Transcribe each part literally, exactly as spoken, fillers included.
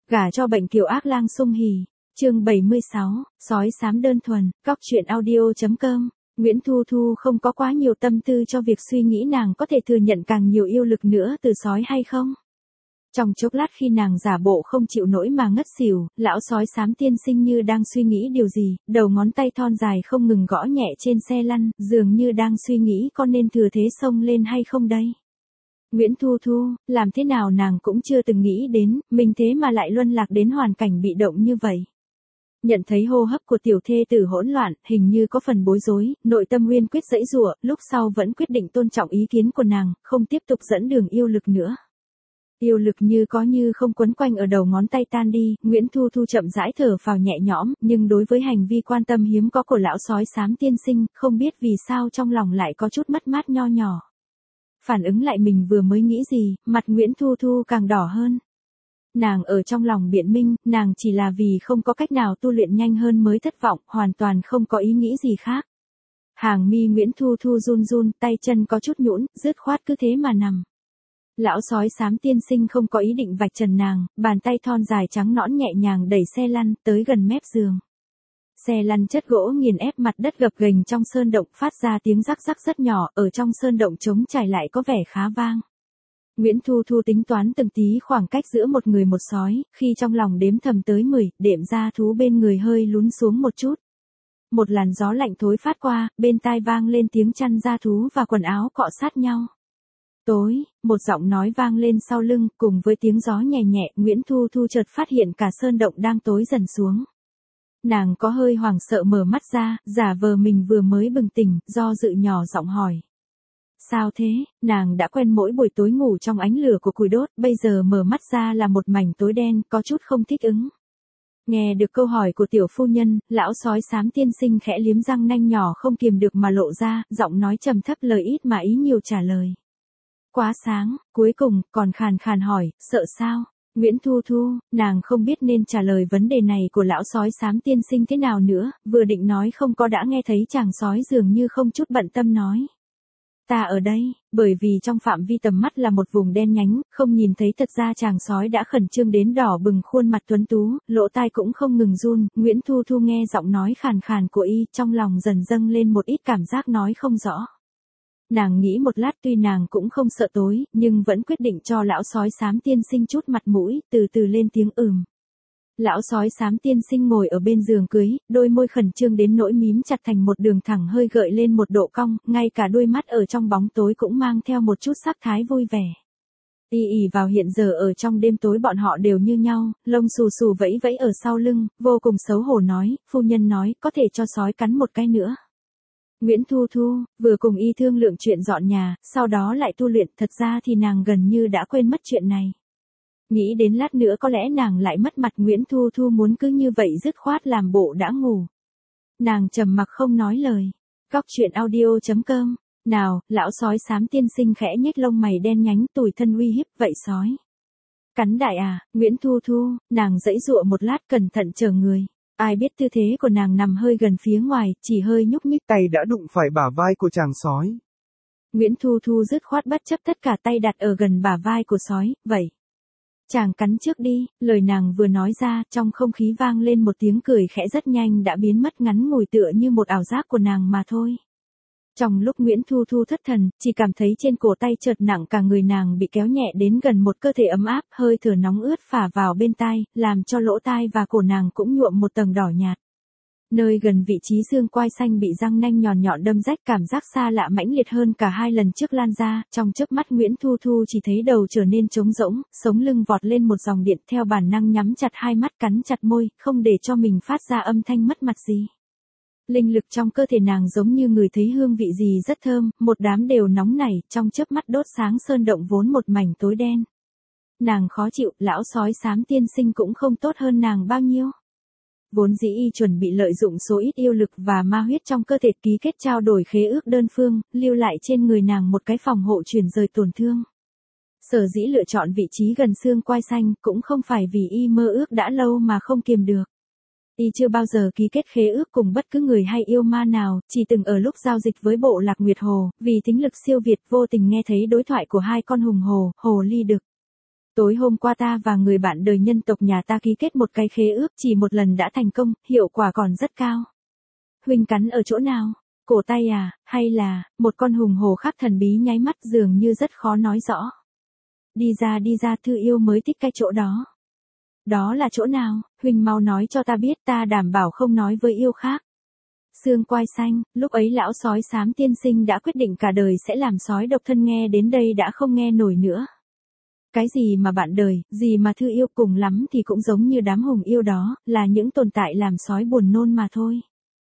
Gả cho bệnh kiều ác lang sung hỉ. Chương bảy mươi sáu, sói xám đơn thuần, cóc truyện audio.com. Nguyễn Thu Thu không có quá nhiều tâm tư cho việc suy nghĩ nàng có thể thừa nhận càng nhiều yêu lực nữa từ sói hay không. Trong chốc lát khi nàng giả bộ không chịu nổi mà ngất xỉu, lão sói xám tiên sinh như đang suy nghĩ điều gì, đầu ngón tay thon dài không ngừng gõ nhẹ trên xe lăn, dường như đang suy nghĩ có nên thừa thế xông lên hay không đây. Nguyễn Thu Thu, làm thế nào nàng cũng chưa từng nghĩ đến, mình thế mà lại luân lạc đến hoàn cảnh bị động như vậy. Nhận thấy hô hấp của tiểu thê tử hỗn loạn, hình như có phần bối rối, nội tâm Uyên quyết giãy giụa, lúc sau vẫn quyết định tôn trọng ý kiến của nàng, không tiếp tục dẫn đường yêu lực nữa. Yêu lực như có như không quấn quanh ở đầu ngón tay tan đi, Nguyễn Thu Thu chậm rãi thở phào nhẹ nhõm, nhưng đối với hành vi quan tâm hiếm có của lão sói xám tiên sinh, không biết vì sao trong lòng lại có chút mất mát nho nhỏ. Phản ứng lại mình vừa mới nghĩ gì, mặt Nguyễn Thu Thu càng đỏ hơn. Nàng ở trong lòng biện minh, nàng chỉ là vì không có cách nào tu luyện nhanh hơn mới thất vọng, hoàn toàn không có ý nghĩ gì khác. Hàng mi Nguyễn Thu Thu run run, tay chân có chút nhũn, dứt khoát cứ thế mà nằm. Lão sói xám tiên sinh không có ý định vạch trần nàng, bàn tay thon dài trắng nõn nhẹ nhàng đẩy xe lăn tới gần mép giường. Xe lăn chất gỗ nghiền ép mặt đất gập ghềnh trong sơn động phát ra tiếng rắc rắc rất nhỏ, ở trong sơn động trống trải lại có vẻ khá vang. Nguyễn Thu Thu tính toán từng tí khoảng cách giữa một người một sói, khi trong lòng đếm thầm tới mười, đệm ra thú bên người hơi lún xuống một chút. Một làn gió lạnh thối phát qua, bên tai vang lên tiếng chăn da thú và quần áo cọ sát nhau. Tối, một giọng nói vang lên sau lưng, cùng với tiếng gió nhẹ nhẹ, Nguyễn Thu Thu chợt phát hiện cả sơn động đang tối dần xuống. Nàng có hơi hoảng sợ mở mắt ra, giả vờ mình vừa mới bừng tỉnh, do dự nhỏ giọng hỏi. Sao thế, nàng đã quen mỗi buổi tối ngủ trong ánh lửa của củi đốt, bây giờ mở mắt ra là một mảnh tối đen, có chút không thích ứng. Nghe được câu hỏi của tiểu phu nhân, lão sói xám tiên sinh khẽ liếm răng nanh nhỏ không kiềm được mà lộ ra, giọng nói trầm thấp lời ít mà ý nhiều trả lời. Quá sáng, cuối cùng, còn khàn khàn hỏi, sợ sao? Nguyễn Thu Thu, nàng không biết nên trả lời vấn đề này của lão sói xám tiên sinh thế nào nữa, vừa định nói không có đã nghe thấy chàng sói dường như không chút bận tâm nói. Ta ở đây, bởi vì trong phạm vi tầm mắt là một vùng đen nhánh, không nhìn thấy thật ra chàng sói đã khẩn trương đến đỏ bừng khuôn mặt tuấn tú, lỗ tai cũng không ngừng run, Nguyễn Thu Thu nghe giọng nói khàn khàn của y, trong lòng dần dâng lên một ít cảm giác nói không rõ. Nàng nghĩ một lát tuy nàng cũng không sợ tối, nhưng vẫn quyết định cho lão sói xám tiên sinh chút mặt mũi, từ từ lên tiếng ừm. Lão sói xám tiên sinh ngồi ở bên giường cưới, đôi môi khẩn trương đến nỗi mím chặt thành một đường thẳng hơi gợi lên một độ cong, ngay cả đôi mắt ở trong bóng tối cũng mang theo một chút sắc thái vui vẻ. Y ỉ vào hiện giờ ở trong đêm tối bọn họ đều như nhau, lông xù xù vẫy vẫy ở sau lưng, vô cùng xấu hổ nói, phu nhân nói, có thể cho sói cắn một cái nữa. Nguyễn Thu Thu, vừa cùng y thương lượng chuyện dọn nhà, sau đó lại tu luyện, thật ra thì nàng gần như đã quên mất chuyện này. Nghĩ đến lát nữa có lẽ nàng lại mất mặt, Nguyễn Thu Thu muốn cứ như vậy dứt khoát làm bộ đã ngủ. Nàng trầm mặc không nói lời. Cóc truyện audio.com. Nào, lão sói xám tiên sinh khẽ nhếch lông mày đen nhánh tủi thân uy hiếp, vậy sói. Cắn đại à, Nguyễn Thu Thu, nàng giãy giụa một lát cẩn thận chờ người. Ai biết tư thế của nàng nằm hơi gần phía ngoài, chỉ hơi nhúc nhích. Tay đã đụng phải bả vai của chàng sói. Nguyễn Thu Thu dứt khoát bất chấp tất cả tay đặt ở gần bả vai của sói, vậy. Chàng cắn trước đi, lời nàng vừa nói ra, trong không khí vang lên một tiếng cười khẽ rất nhanh đã biến mất ngắn ngủi tựa như một ảo giác của nàng mà thôi. Trong lúc Nguyễn Thu Thu thất thần, chỉ cảm thấy trên cổ tay chợt nặng cả người nàng bị kéo nhẹ đến gần một cơ thể ấm áp, hơi thở nóng ướt phả vào bên tai, làm cho lỗ tai và cổ nàng cũng nhuộm một tầng đỏ nhạt. Nơi gần vị trí xương quai xanh bị răng nanh nhọn nhọn đâm rách, cảm giác xa lạ mãnh liệt hơn cả hai lần trước lan ra, trong chớp mắt Nguyễn Thu Thu chỉ thấy đầu trở nên trống rỗng, sống lưng vọt lên một dòng điện, theo bản năng nhắm chặt hai mắt cắn chặt môi, không để cho mình phát ra âm thanh mất mặt gì. Linh lực trong cơ thể nàng giống như người thấy hương vị gì rất thơm, một đám đều nóng nảy, trong chớp mắt đốt sáng sơn động vốn một mảnh tối đen. Nàng khó chịu, lão sói xám tiên sinh cũng không tốt hơn nàng bao nhiêu. Vốn dĩ y chuẩn bị lợi dụng số ít yêu lực và ma huyết trong cơ thể ký kết trao đổi khế ước đơn phương, lưu lại trên người nàng một cái phòng hộ chuyển rời tổn thương. Sở dĩ lựa chọn vị trí gần xương quai xanh cũng không phải vì y mơ ước đã lâu mà không kiềm được. Y chưa bao giờ ký kết khế ước cùng bất cứ người hay yêu ma nào, chỉ từng ở lúc giao dịch với bộ lạc Nguyệt Hồ, vì tính lực siêu việt vô tình nghe thấy đối thoại của hai con hùng hồ, hồ ly đực. Tối hôm qua ta và người bạn đời nhân tộc nhà ta ký kết một cái khế ước chỉ một lần đã thành công, hiệu quả còn rất cao. Huynh cắn ở chỗ nào? Cổ tay à, hay là, một con hùng hổ khác thần bí nháy mắt dường như rất khó nói rõ. Đi ra đi ra thư yêu mới thích cái chỗ đó. Đó là chỗ nào, huynh mau nói cho ta biết ta đảm bảo không nói với yêu khác. Xương quai xanh, lúc ấy lão sói xám tiên sinh đã quyết định cả đời sẽ làm sói độc thân, nghe đến đây đã không nghe nổi nữa. Cái gì mà bạn đời, gì mà thư yêu, cùng lắm thì cũng giống như đám hùng yêu đó, là những tồn tại làm sói buồn nôn mà thôi.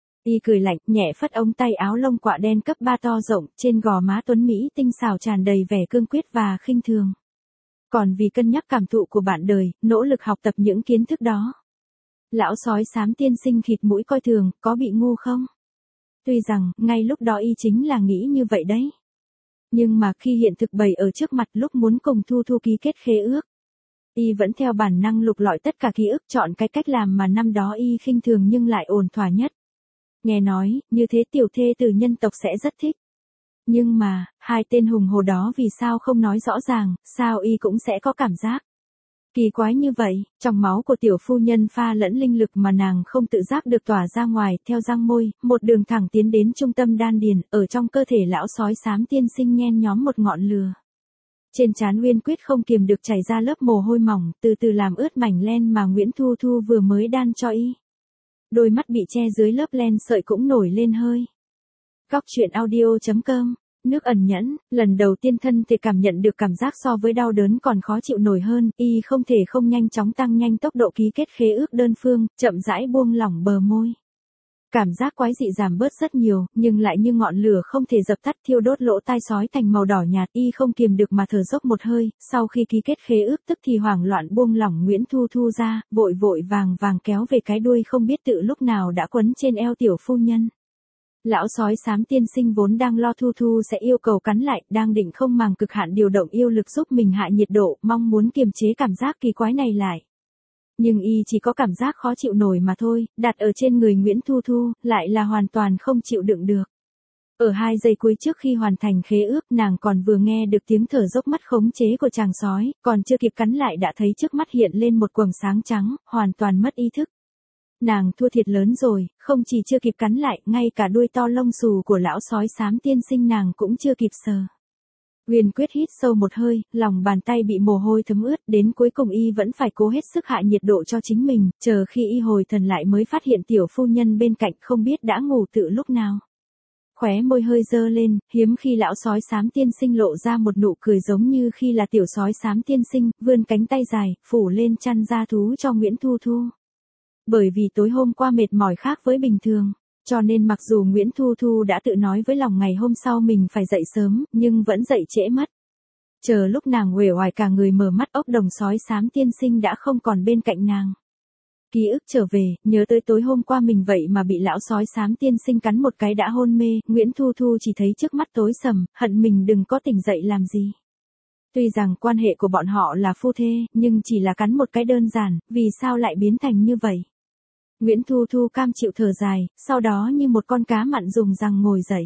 Y cười lạnh, nhẹ phất ống tay áo lông quạ đen cấp ba to rộng, trên gò má tuấn Mỹ tinh xảo tràn đầy vẻ cương quyết và khinh thường. Còn vì cân nhắc cảm thụ của bạn đời, nỗ lực học tập những kiến thức đó. Lão sói xám tiên sinh khịt mũi coi thường, có bị ngu không? Tuy rằng, ngay lúc đó y chính là nghĩ như vậy đấy. Nhưng mà khi hiện thực bày ở trước mặt, lúc muốn cùng Thu Thu ký kết khế ước, y vẫn theo bản năng lục lọi tất cả ký ức, chọn cái cách làm mà năm đó y khinh thường nhưng lại ổn thỏa nhất. Nghe nói, như thế tiểu thê từ nhân tộc sẽ rất thích. Nhưng mà, hai tên hùng hồ đó vì sao không nói rõ ràng, sao y cũng sẽ có cảm giác kỳ quái như vậy, trong máu của tiểu phu nhân pha lẫn linh lực mà nàng không tự giác được tỏa ra ngoài, theo răng môi, một đường thẳng tiến đến trung tâm đan điền, ở trong cơ thể lão sói xám tiên sinh nhen nhóm một ngọn lửa. Trên trán Uyên Quyết không kiềm được chảy ra lớp mồ hôi mỏng, từ từ làm ướt mảnh len mà Nguyễn Thu Thu vừa mới đan cho y. Đôi mắt bị che dưới lớp len sợi cũng nổi lên hơi. Góc truyện audio chấm com. Nước ẩn nhẫn, lần đầu tiên thân thể cảm nhận được cảm giác so với đau đớn còn khó chịu nổi hơn, y không thể không nhanh chóng tăng nhanh tốc độ ký kết khế ước đơn phương, chậm rãi buông lỏng bờ môi. Cảm giác quái dị giảm bớt rất nhiều, nhưng lại như ngọn lửa không thể dập tắt, thiêu đốt lỗ tai sói thành màu đỏ nhạt, y không kiềm được mà thở dốc một hơi, sau khi ký kết khế ước tức thì hoảng loạn buông lỏng Nguyễn Thu Thu ra, vội vội vàng vàng kéo về cái đuôi không biết tự lúc nào đã quấn trên eo tiểu phu nhân. Lão sói xám tiên sinh vốn đang lo Thu Thu sẽ yêu cầu cắn lại, đang định không màng cực hạn điều động yêu lực giúp mình hạ nhiệt độ, mong muốn kiềm chế cảm giác kỳ quái này lại. Nhưng y chỉ có cảm giác khó chịu nổi mà thôi, đặt ở trên người Nguyễn Thu Thu, lại là hoàn toàn không chịu đựng được. Ở hai giây cuối trước khi hoàn thành khế ước, nàng còn vừa nghe được tiếng thở dốc mất khống chế của chàng sói, còn chưa kịp cắn lại đã thấy trước mắt hiện lên một quầng sáng trắng, hoàn toàn mất ý thức. Nàng thua thiệt lớn rồi, không chỉ chưa kịp cắn lại, ngay cả đuôi to lông xù của lão sói xám tiên sinh nàng cũng chưa kịp sờ. Uyên Quyết hít sâu một hơi, lòng bàn tay bị mồ hôi thấm ướt, đến cuối cùng y vẫn phải cố hết sức hạ nhiệt độ cho chính mình, chờ khi y hồi thần lại mới phát hiện tiểu phu nhân bên cạnh không biết đã ngủ từ lúc nào. Khóe môi hơi dơ lên, hiếm khi lão sói xám tiên sinh lộ ra một nụ cười giống như khi là tiểu sói xám tiên sinh, vươn cánh tay dài, phủ lên chăn da thú cho Nguyễn Thu Thu. Bởi vì tối hôm qua mệt mỏi khác với bình thường, cho nên mặc dù Nguyễn Thu Thu đã tự nói với lòng ngày hôm sau mình phải dậy sớm, nhưng vẫn dậy trễ mất. Chờ lúc nàng uể oải cả người mở mắt, ốc đồng sói xám tiên sinh đã không còn bên cạnh nàng. Ký ức trở về, nhớ tới tối hôm qua mình vậy mà bị lão sói xám tiên sinh cắn một cái đã hôn mê, Nguyễn Thu Thu chỉ thấy trước mắt tối sầm, hận mình đừng có tỉnh dậy làm gì. Tuy rằng quan hệ của bọn họ là phu thê, nhưng chỉ là cắn một cái đơn giản, vì sao lại biến thành như vậy? Nguyễn Thu Thu cam chịu thở dài, sau đó như một con cá mặn dùng răng ngồi dậy.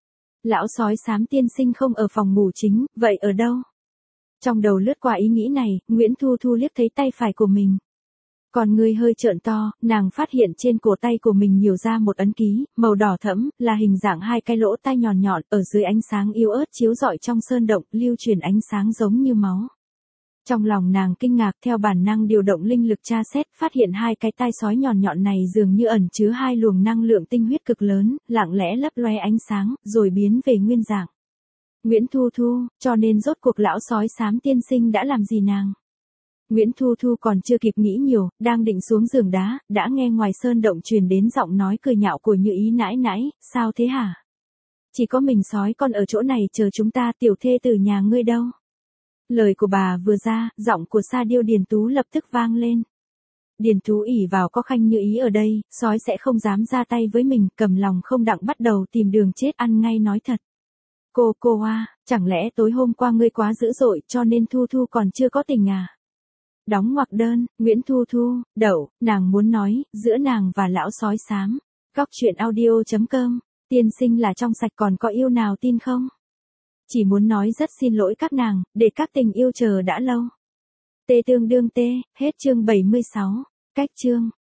Lão sói xám tiên sinh không ở phòng ngủ chính, vậy ở đâu? Trong đầu lướt qua ý nghĩ này, Nguyễn Thu Thu liếc thấy tay phải của mình. Còn người hơi trợn to, nàng phát hiện trên cổ tay của mình nhiều ra một ấn ký, màu đỏ thẫm, là hình dạng hai cái lỗ tai nhọn nhọn, ở dưới ánh sáng yếu ớt chiếu rọi trong sơn động, lưu truyền ánh sáng giống như máu. Trong lòng nàng kinh ngạc, theo bản năng điều động linh lực tra xét, phát hiện hai cái tai sói nhọn nhọn này dường như ẩn chứa hai luồng năng lượng tinh huyết cực lớn, lặng lẽ lấp loe ánh sáng, rồi biến về nguyên dạng. Nguyễn Thu Thu, cho nên rốt cuộc lão sói xám tiên sinh đã làm gì nàng? Nguyễn Thu Thu còn chưa kịp nghĩ nhiều, đang định xuống giường đá, đã nghe ngoài sơn động truyền đến giọng nói cười nhạo của Như Ý nãi nãi, sao thế hả? Chỉ có mình sói con ở chỗ này chờ chúng ta, tiểu thê từ nhà ngươi đâu? Lời của bà vừa ra, giọng của Sa Điêu Điền Tú lập tức vang lên. Điền Tú ỷ vào có Khanh Như Ý ở đây, sói sẽ không dám ra tay với mình, cầm lòng không đặng bắt đầu tìm đường chết ăn ngay nói thật. Cô cô à, chẳng lẽ tối hôm qua ngươi quá dữ dội cho nên Thu Thu còn chưa có tình à? Đóng ngoặc đơn, Nguyễn Thu Thu, đậu, nàng muốn nói, giữa nàng và lão sói xám. Góc truyện audio chấm com, tiên sinh là trong sạch còn có yêu nào tin không? Chỉ muốn nói rất xin lỗi các nàng, để các tình yêu chờ đã lâu. T tương đương T, hết chương bảy mươi sáu. Cách chương